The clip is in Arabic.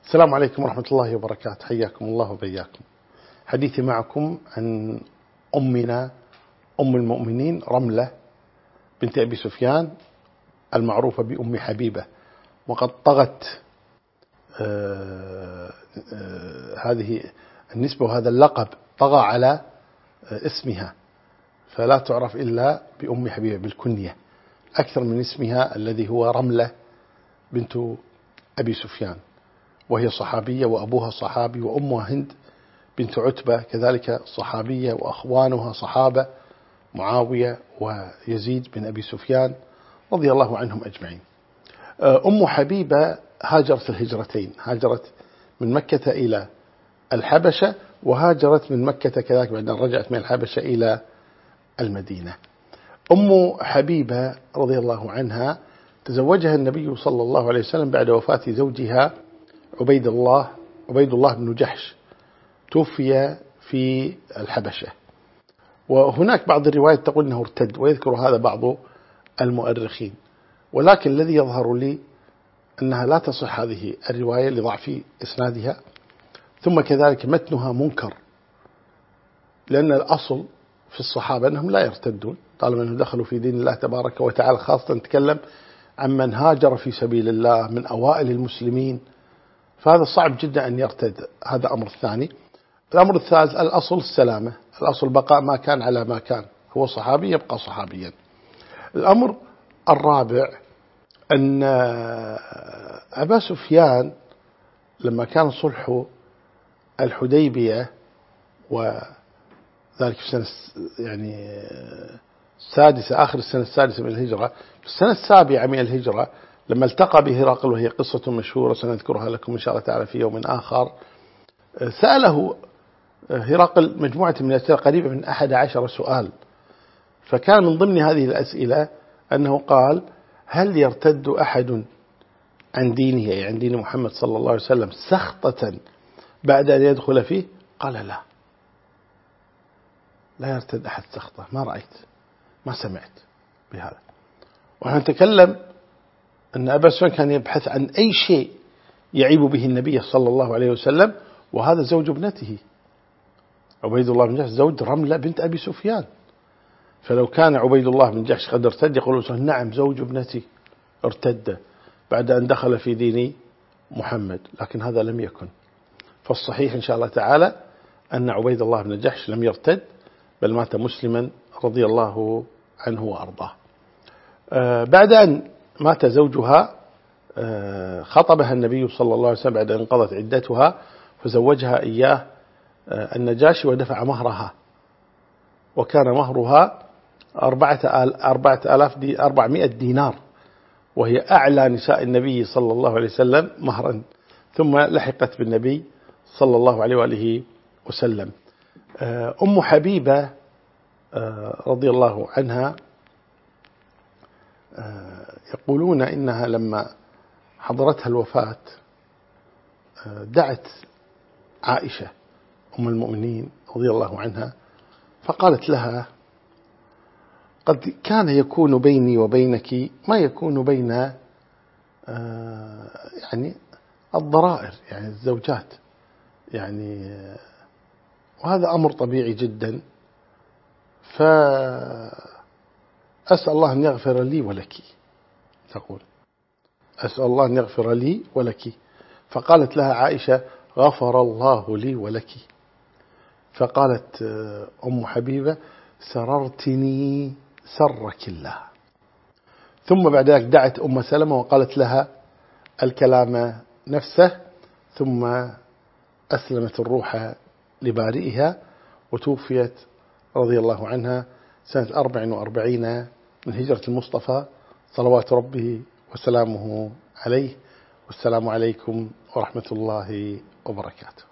السلام عليكم ورحمة الله وبركاته. حياكم الله وبياكم. حديثي معكم عن أمنا أم المؤمنين رملة بنت أبي سفيان المعروفة بأم حبيبة، وقد طغت هذه النسبة وهذا اللقب طغى على اسمها، فلا تعرف إلا بأم حبيبة بالكنية أكثر من اسمها الذي هو رملة بنت أبي سفيان، وهي صحابية وأبوها صحابي، وأمها هند بنت عتبة كذلك صحابية، وأخوانها صحابة معاوية ويزيد بن أبي سفيان رضي الله عنهم أجمعين. أم حبيبة هاجرت الهجرتين، هاجرت من مكة إلى الحبشة، وهاجرت من مكة كذلك بعد أن رجعت من الحبشة إلى المدينة. أم حبيبة رضي الله عنها تزوجها النبي صلى الله عليه وسلم بعد وفاة زوجها عبيد الله بن جحش، توفي في الحبشة، وهناك بعض الروايات تقول أنه ارتد، ويذكر هذا بعض المؤرخين، ولكن الذي يظهر لي أنها لا تصح هذه الرواية لضعف إسنادها، ثم كذلك متنها منكر، لأن الأصل في الصحابة أنهم لا يرتدون طالما أنهم دخلوا في دين الله تبارك وتعالى، خاصة نتكلم عن من هاجر في سبيل الله من أوائل المسلمين، فهذا صعب جدا أن يرتد. هذا أمر ثاني. الأمر الثالث الأصل السلامة، الأصل بقاء ما كان على ما كان، هو صحابي يبقى صحابيا. الأمر الرابع أن أبا سفيان لما كان صلح الحديبية، وذلك في السنة السادسة، آخر السنة السادسة من الهجرة، في السنة السابعة من الهجرة، لما التقى بهرقل، وهي قصة مشهورة سنذكرها لكم إن شاء الله تعالى في يوم آخر، سأله هرقل مجموعة من الأسئلة قريبة من 11 سؤال، فكان من ضمن هذه الأسئلة أنه قال: هل يرتد أحد عن دينه، أي عن دين محمد صلى الله عليه وسلم، سخطة بعد أن يدخل فيه؟ قال: لا يرتد أحد سخطة، ما رأيت، ما سمعت بهذا. ونحن نتكلم أن أبا سفيان كان يبحث عن أي شيء يعيب به النبي صلى الله عليه وسلم، وهذا زوج ابنته عبيد الله بن جحش، زوج رملة بنت أبي سفيان، فلو كان عبيد الله بن جحش قد ارتد يقول نعم زوج ابنتي ارتد بعد أن دخل في دين محمد، لكن هذا لم يكن. فالصحيح إن شاء الله تعالى أن عبيد الله بن جحش لم يرتد، بل مات مسلما رضي الله عنه وأرضاه. بعد أن مات زوجها خطبها النبي صلى الله عليه وسلم بعد أن انقضت عدتها، فزوجها إياه النجاشي ودفع مهرها، وكان مهرها 400 دينار، وهي أعلى نساء النبي صلى الله عليه وسلم مهرا، ثم لحقت بالنبي صلى الله عليه وآله وسلم. أم حبيبة رضي الله عنها يقولون إنها لما حضرتها الوفاة دعت عائشة أم المؤمنين رضي الله عنها، فقالت لها: قد كان يكون بيني وبينك ما يكون بين الضرائر، الزوجات، وهذا أمر طبيعي جدا، فأسأل الله أن يغفر لي ولك. تقول: أسأل الله أن يغفر لي ولك. فقالت لها عائشة: غفر الله لي ولك. فقالت أم حبيبة: سررتني سرك الله. ثم بعد ذلك دعت أم سلمة وقالت لها الكلام نفسه، ثم أسلمت الروح لبارئها، وتوفيت رضي الله عنها سنة 44 من هجرة المصطفى صلوات ربه وسلامه عليه. والسلام عليكم ورحمة الله وبركاته.